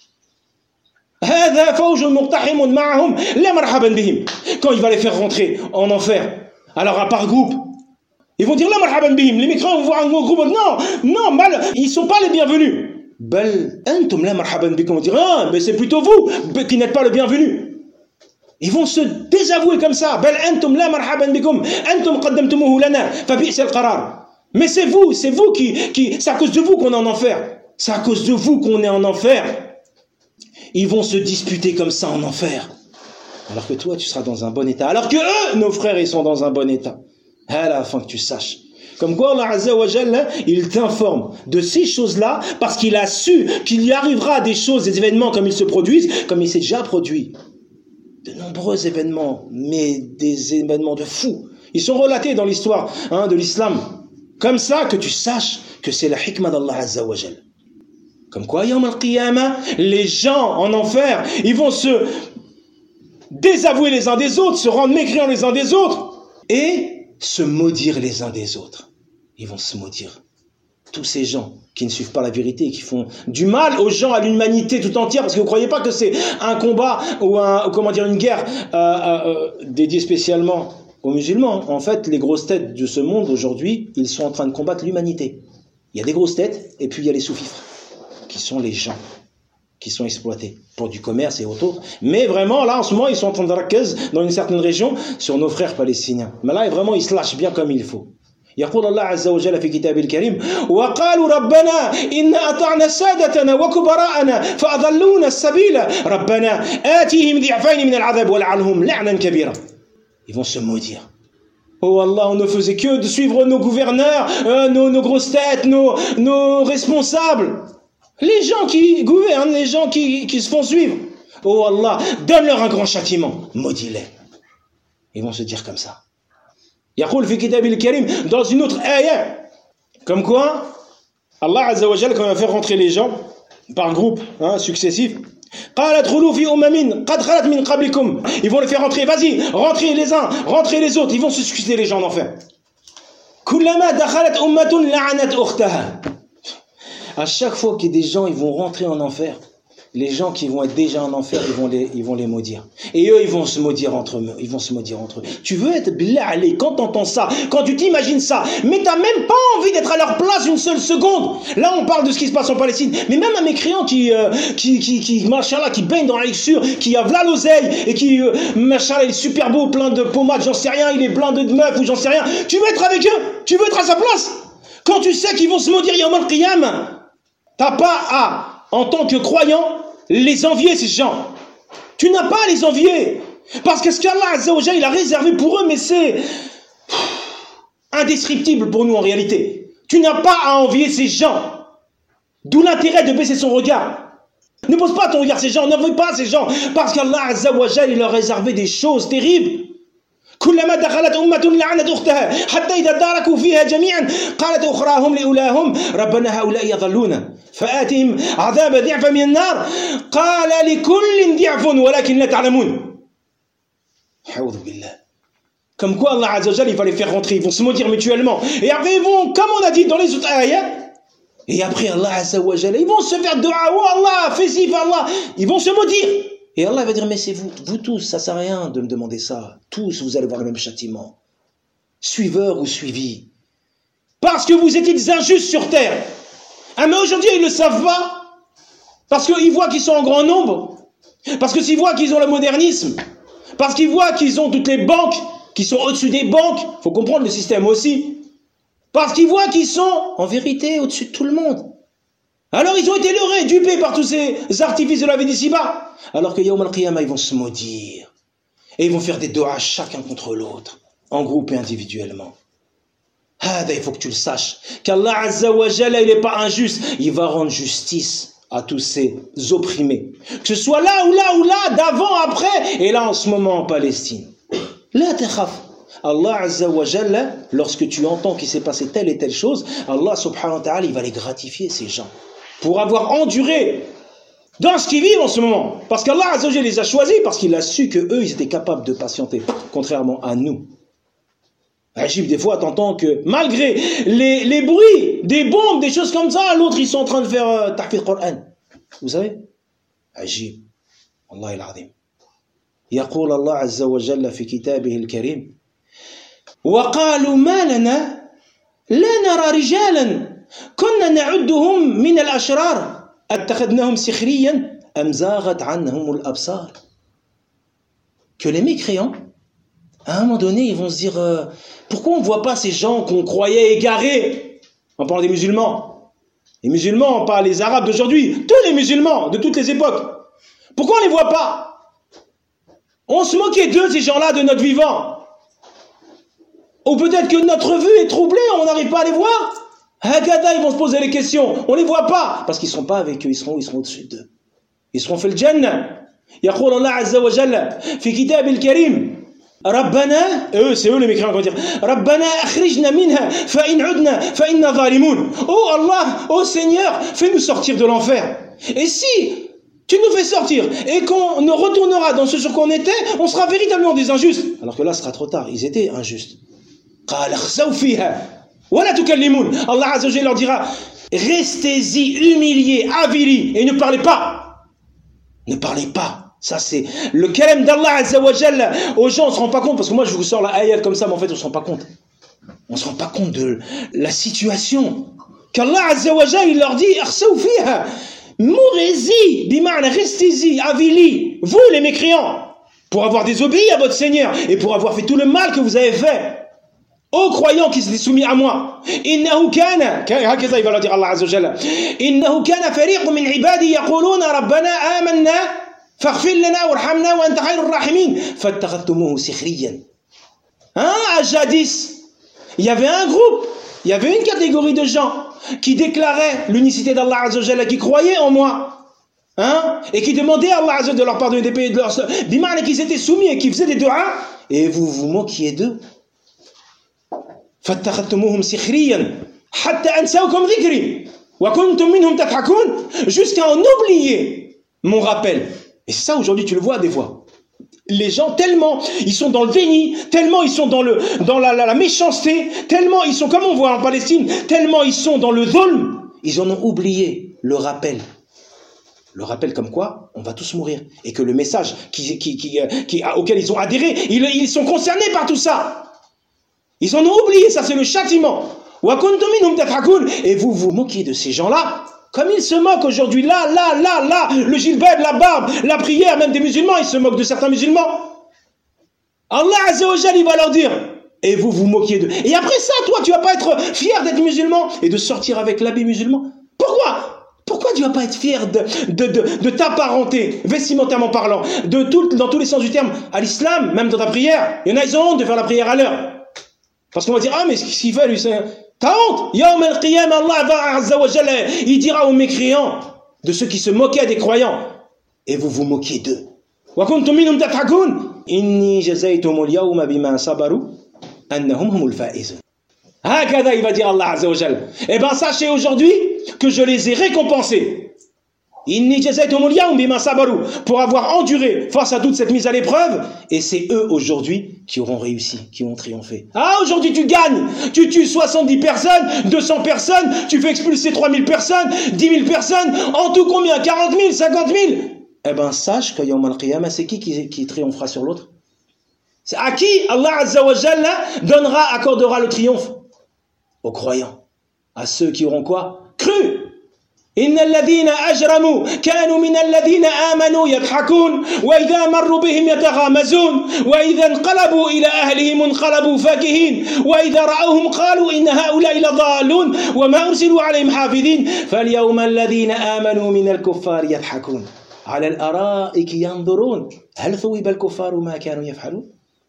Quand il va les faire rentrer en enfer, alors par groupe, ils vont dire la marhaban bihim. Les mécréants vont voir un gros groupe. Non, non, mal, ils sont pas les bienvenus. Bal antum la marhaban bikum, on dira ah, mais c'est plutôt vous qui n'êtes pas le bienvenu. Ils vont se désavouer comme ça. Bal antum la marhaban bikum, antum qaddamtumuhu lana, fa bi'sa al-qarar. Mais c'est vous, c'est vous qui, qui c'est à cause de vous qu'on est en enfer. C'est à cause de vous qu'on est en enfer. Ils vont se disputer comme ça en enfer. Alors que toi, tu seras dans un bon état. Alors que eux, nos frères, ils sont dans un bon état. À la fin que tu saches. Comme quoi Allah Azza wa Jalla, il t'informe de ces choses-là parce qu'il a su qu'il y arrivera des choses, des événements comme ils se produisent, comme il s'est déjà produit. De nombreux événements, mais des événements de fous. Ils sont relatés dans l'histoire hein, de l'islam. Comme ça que tu saches que c'est la hikmah d'Allah Azza wa Jalla. Comme quoi, Yawm al-Qiyamah, les gens en enfer, ils vont se désavouer les uns des autres, se rendre mécréants les uns des autres et se maudire les uns des autres. Ils vont se maudire. Tous ces gens qui ne suivent pas la vérité, qui font du mal aux gens, à l'humanité tout entière, parce que vous ne croyez pas que c'est un combat ou un, comment dire, une guerre euh, euh, dédiée spécialement aux musulmans. En fait, les grosses têtes de ce monde aujourd'hui, ils sont en train de combattre l'humanité. Il y a des grosses têtes et puis il y a les sous-fifres, qui sont les gens qui sont exploités pour du commerce et autres. Mais vraiment, là, en ce moment, ils sont en train de raquer dans une certaine région sur nos frères palestiniens. Mais là, vraiment, ils se lâchent bien comme il faut. يقول الله عز وجل في كتابه الكريم وقالوا ربنا إنا أطعنا سادتنا وكبراءنا فأضلونا السبيل ربنا آتيهم ضعفين من العذاب ولعنهم لعنا كبيرا. Ils vont se maudire. Oh Allah, on ne faisait que de suivre nos gouverneurs, euh, nos, nos grosses têtes, nos, nos responsables. Les gens qui gouvernent, les gens qui, qui se font suivre. Oh Allah, donne-leur un grand châtiment. Maudis-les. Ils vont se dire comme ça. Yaqul fi kitab al-karim, dans une autre ayah. Comme quoi, Allah Azza wa Jalla, quand il va faire rentrer les gens, par groupe, hein, successifs, قالت خلوا في أمم قد خلت من قبلكم. Ils vont les faire rentrer, vas-y, rentrez les uns, rentrez les autres. Ils vont se succéder les gens en enfer. كلما دخلت أمة لعنت أختها. À chaque fois qu'il y a des gens, ils vont rentrer en enfer. Les gens qui vont être déjà en enfer, ils vont les, ils vont les maudire. Et eux, ils vont se maudire entre eux. Ils vont se maudire entre eux. Tu veux être billah allez, quand t'entends ça, quand tu t'imagines ça, mais t'as même pas envie d'être à leur place une seule seconde. Là, on parle de ce qui se passe en Palestine. Mais même un mécréant qui, euh, qui, qui, qui, machallah, qui baigne dans la luxure, qui a v'là l'oseille, et qui, euh, machallah, il est super beau, plein de pommades, j'en sais rien, il est plein de meufs, ou j'en sais rien. Tu veux être avec eux? Tu veux être à sa place? Quand tu sais qu'ils vont se maudire yawm al-qiyam, t'as pas à, en tant que croyant, les envier ces gens. Tu n'as pas à les envier. Parce que ce qu'Allah Azza wa Jalla, il a réservé pour eux, mais c'est indescriptible pour nous en réalité. Tu n'as pas à envier ces gens. D'où l'intérêt de baisser son regard. Ne pose pas ton regard ces gens, n'envoie pas ces gens. Parce qu'Allah Azza wa Jalla, il leur a réservé des choses terribles. كلما دخلت أمة لعنت أختها حتى إذا اداركوا فيها جميعا قالت أخراهم لأولاهم ربنا هؤلاء يضلون فآتهم عذاب ضعف من النار قال لكل ضعف ولكن لا تعلمون. أعوذ بالله. Comme quoi Allah Azza wa Jalla, il va les faire rentrer, ils vont se maudire mutuellement et après ils vont, comme on a dit dans les autres ayats, et après Allah Azza wa Jalla, ils vont se faire dua, oh Allah, fais-y, fais Allah, ils vont se maudire. Et Allah va dire, mais c'est vous, vous tous, ça sert à rien de me demander ça. Tous, vous allez voir le même châtiment. Suiveurs ou suivis. Parce que vous étiez des injustes sur terre. Ah, mais aujourd'hui, ils ne le savent pas. Parce qu'ils voient qu'ils sont en grand nombre. Parce que s'ils voient qu'ils ont le modernisme. Parce qu'ils voient qu'ils ont toutes les banques, qui sont au-dessus des banques. Il faut comprendre le système aussi. Parce qu'ils voient qu'ils sont, en vérité, au-dessus de tout le monde. Alors ils ont été leurrés, dupés par tous ces artifices de la vie d'ici-bas. Alors que Yawm al-Qiyamah, ils vont se maudire. Et ils vont faire des doigts chacun contre l'autre, en groupe et individuellement. Ah, il faut que tu le saches, qu'Allah Azza wa Jalla, il n'est pas injuste. Il va rendre justice à tous ces opprimés. Que ce soit là ou là ou là, d'avant, après, et là en ce moment en Palestine. La takhaf. Allah Azza wa Jalla, lorsque tu entends qu'il s'est passé telle et telle chose, Allah subhanahu wa ta'ala, il va les gratifier, ces gens. Pour avoir enduré dans ce qu'ils vivent en ce moment. Parce qu'Allah Azza wa Jalla les a choisis, parce qu'il a su qu'eux, ils étaient capables de patienter, contrairement à nous. Agib, des fois, t'entends que malgré les, les bruits, des bombes, des choses comme ça, l'autre, ils sont en train de faire euh, tahfid Qur'an. Vous savez? Agib. Allah il-Azim. يقول الله عز وجل في كتابه الكريم وقالوا ما لنا لا نرى رجالا كنا نعدهم من الأشرار Que les mécréants, à un moment donné, ils vont se dire euh, pourquoi on ne voit pas ces gens qu'on croyait égarés en parlant des musulmans? Les musulmans, pas les arabes d'aujourd'hui, tous les musulmans de toutes les époques. Pourquoi on ne les voit pas? On se moquait d'eux, ces gens-là, de notre vivant. Ou peut-être que notre vue est troublée, on n'arrive pas à les voir. Hagada, ils vont se poser les questions. On ne les voit pas. Parce qu'ils ne seront pas avec eux, ils seront, ils seront au-dessus d'eux. Ils seront fait le Jannah. يقول الله عز وجل في كتاب الكريم ربنا eux c'est eux les mécréants qui vont dire ربنا أخرجنا منها فإن عدنا فإنا ظالمون. Oh Allah, oh Seigneur, fais-nous sortir de l'enfer. Et si tu nous fais sortir et qu'on ne retournera dans ce sur quoi on était, on sera véritablement des injustes. Alors que là, ce sera trop tard. Ils étaient injustes. قال اخسوا فيها ولا تكلمون. Allah Azza wa Jalla leur dira restez-y humiliés, avilis et ne parlez pas. Ne parlez pas. Ça c'est le kalem d'Allah Azza wa Jalla. Aux gens on se rend pas compte, parce que moi je vous sors la ayat comme ça, mais en fait on se rend pas compte. On se rend pas compte de la situation. Qu'Allah Azza wa Jalla il leur dit akhsaw fiha. Mourez-y, bima'na, restez-y, avili, vous les mécréants, pour avoir désobéi à votre Seigneur et pour avoir fait tout le mal que vous avez fait. Ô croyants qui s'étaient soumis à moi, innahu kana, هكذا il va leur dire Allah Azza wa Jalla, innahu kana fariqun min ibadi yaquluna rabbana amanna faghfir lana warhamna wa anta khayrur rahimin fattakhadhtumuhu sikhriyan. Hein, à jadis, il y avait un groupe, il y avait une catégorie de gens qui déclaraient l'unicité d'Allah Azza wa Jalla, qui croyaient en moi, hein, et qui demandaient à Allah Azza wa Jalla de leur pardonner des pays de leurs bima'na, qui s'étaient soumis et qui faisaient des du'as, et vous vous moquiez d'eux. فاتخذتموهم سخريا حتى أنساكم ذكري وكنتم منهم تضحكون, jusqu'à en oublier mon rappel. Et ça aujourd'hui tu le vois des fois. Les gens tellement ils sont dans le déni, tellement ils sont dans le dans la, la, la méchanceté, tellement ils sont comme on voit en Palestine, tellement ils sont dans le dhulm, ils en ont oublié le rappel. Le rappel comme quoi on va tous mourir et que le message qui, qui, qui, qui, auquel ils ont adhéré, ils, ils sont concernés par tout ça. Ils en ont oublié, ça c'est le châtiment. Et vous vous moquez de ces gens-là, comme ils se moquent aujourd'hui, là, là, là, là, le gilbert, la barbe, la prière, même des musulmans, ils se moquent de certains musulmans. Allah Azza wa Jalla, il va leur dire, et vous vous moquez d'eux. Et après ça, toi, tu vas pas être fier d'être musulman et de sortir avec l'habit musulman. Pourquoi? Pourquoi tu vas pas être fier de, de, de, de t'apparenter, vestimentairement parlant, de tout, dans tous les sens du terme, à l'islam, même dans ta prière? Il y en a, ils ont honte de faire la prière à l'heure. Parce qu'on va dire, ah, mais ce qu'il fait, lui, c'est... T'as honte? Yawm al-qiyam, Allah Azza wa Jalla, il dira aux mécréants, de ceux qui se moquaient des croyants, et vous vous moquez d'eux. Wa kuntum minhum tadhakun, inni jazaytum al-yawma bima sabaru, annahum humul faizun. Hakada, il va dire Allah Azza wa Jalla. Eh ben, sachez aujourd'hui que je les ai récompensés. Inni jazaytum al-yawma bima sabaru, pour avoir enduré face à toute cette mise à l'épreuve, et c'est eux aujourd'hui qui auront réussi, qui ont triomphé. Ah, aujourd'hui tu gagnes, tu tues soixante-dix personnes, deux cents personnes, tu fais expulser trois mille personnes, dix mille personnes, en tout combien? quarante mille, cinquante mille? Eh ben sache que Yawm al-Qiyamah, c'est qui, qui qui triomphera sur l'autre? C'est à qui Allah Azza wa Jalla donnera, accordera le triomphe? Aux croyants, à ceux qui auront quoi? Cru. إن الذين أجرموا كانوا من الذين آمنوا يضحكون وإذا مروا بهم يتغامزون وإذا انقلبوا إلى أهلهم انقلبوا فاكهين وإذا رأوهم قالوا إن هؤلاء لضالون وما أرسلوا عليهم حافظين فاليوم الذين آمنوا من الكفار يضحكون على الأرائك ينظرون هل ثوب الكفار ما كانوا يفعلون.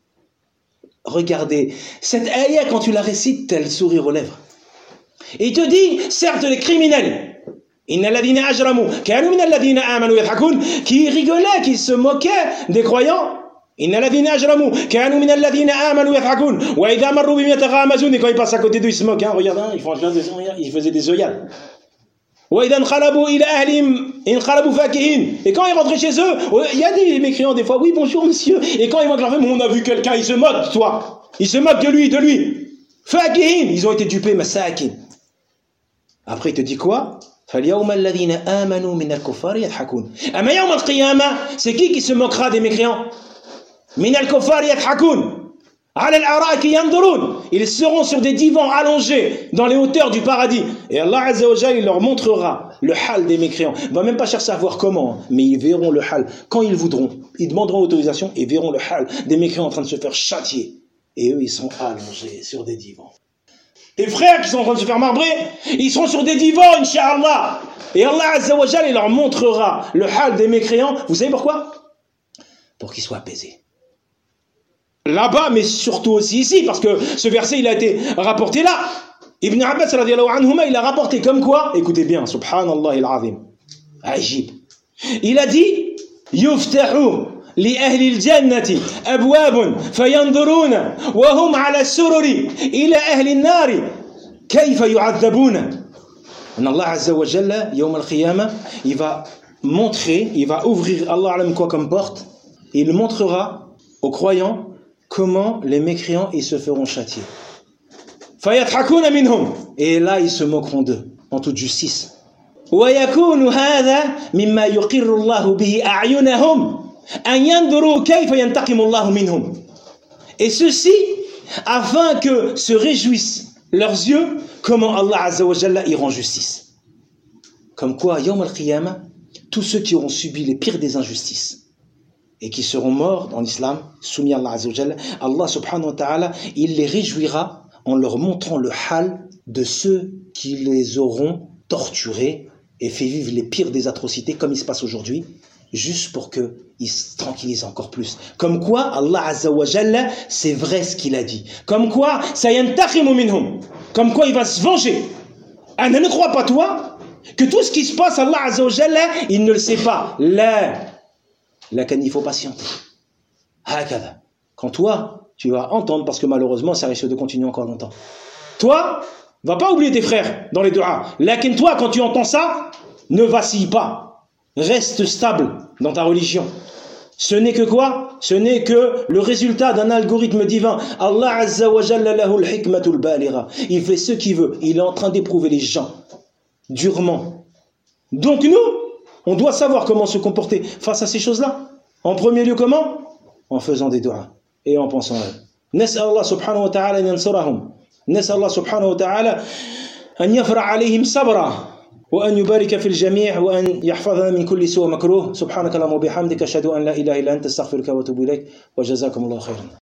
Regardez, cette ayah quand tu la récites, t'as le sourire aux lèvres. Et il te dit, certes les criminels, إن الذين أجرموا كانوا من الذين آمنوا يضحكون, qui rigolaient, qui se moquaient des croyants. إن الذين أجرموا كانوا من الذين آمنوا يضحكون وإذا مروا بهم يتغامزون, et quand ils passent à côté d'eux ils se moquent, hein, regarde, hein, ils font ils faisaient des œillades. وإذا انقلبوا إلى أهلهم انقلبوا فاكهين, et quand ils rentraient chez eux, il y a des mécréants des fois, oui bonjour monsieur, et quand ils voient que leur femme, on a vu quelqu'un, ils se moquent de toi, ils se moquent de lui, de lui. Fakihin, ils ont été dupés, masakin. Après il te dit quoi? فاليوم الذين آمنوا من الكفار يضحكون. أما يوم القيامة, c'est qui qui se moquera des mécréants? من الكفار يضحكون. Ils seront sur des divans allongés dans les hauteurs du paradis. Et Allah Azza wa Jalla, il leur montrera le hal des mécréants. Il ne va même pas chercher à voir comment, mais ils verront le hal. Quand ils voudront, ils demanderont l'autorisation et verront le hal des mécréants en train de se faire châtier. Et eux, ils sont allongés sur des divans. Tes frères qui sont en train de se faire marbrer, ils seront sur des divans, Inch'Allah. Et Allah Azza wa Jalla, il leur montrera le hal des mécréants. Vous savez pourquoi? Pour qu'ils soient apaisés. Là-bas, mais surtout aussi ici, parce que ce verset, il a été rapporté là. Ibn Abbas, radiallahu anhuma, il a rapporté comme quoi, écoutez bien, subhanallah il-azim, ajib. Il a dit, yuftahu li ahli al-jannati abwabun fayanzuruna wa hum ala sururi ila ahli an-nari kayfa yu'adhabuna. Allah Azza wa Jalla, yawm al-qiyamah, il va montrer, il va ouvrir, Allah alam quoi comme porte, et il montrera aux croyants comment les mécréants ils se feront châtier. Et là ils se moqueront d'eux en toute justice. Et ceci afin que se réjouissent leurs yeux comment Allah Azza wa Jalla y rend justice. Comme quoi, Yawm al-Qiyamah, tous ceux qui auront subi les pires des injustices et qui seront morts dans l'islam, soumis à Allah Azza wa Jalla, Allah subhanahu wa ta'ala, il les réjouira en leur montrant le hal de ceux qui les auront torturés et fait vivre les pires des atrocités comme il se passe aujourd'hui, juste pour qu'ils se tranquillisent encore plus. Comme quoi, Allah Azza wa Jalla, c'est vrai ce qu'il a dit. Comme quoi, sayantakhimu minhum. Comme quoi, il va se venger. Ah, ne crois pas toi que tout ce qui se passe, Allah Azza wa Jalla, il ne le sait pas. Là, là, il faut patienter. Hakada. Quand toi, tu vas entendre, parce que malheureusement, ça risque de continuer encore longtemps. Toi, va pas oublier tes frères dans les du'a. Lakin toi, quand tu entends ça, ne vacille pas. Reste stable dans ta religion. Ce n'est que quoi? Ce n'est que le résultat d'un algorithme divin. Allah Azza wa Jalla lahu al-hikmatul baligha. Il fait ce qu'il veut. Il est en train d'éprouver les gens durement. Donc nous, on doit savoir comment se comporter face à ces choses-là. En premier lieu, comment? En faisant des du'a et en pensant à eux. Nas'al Allah subhanahu wa ta'ala an yansurahum. نسأل الله سبحانه وتعالى أن يفرع عليهم صبرا وأن يبارك في الجميع وأن يحفظنا من كل سوء مكروه. سبحانك اللهم وبحمدك أشهد أن لا إله إلا أنت أستغفرك وأتوب إليك وجزاكم الله خيرا.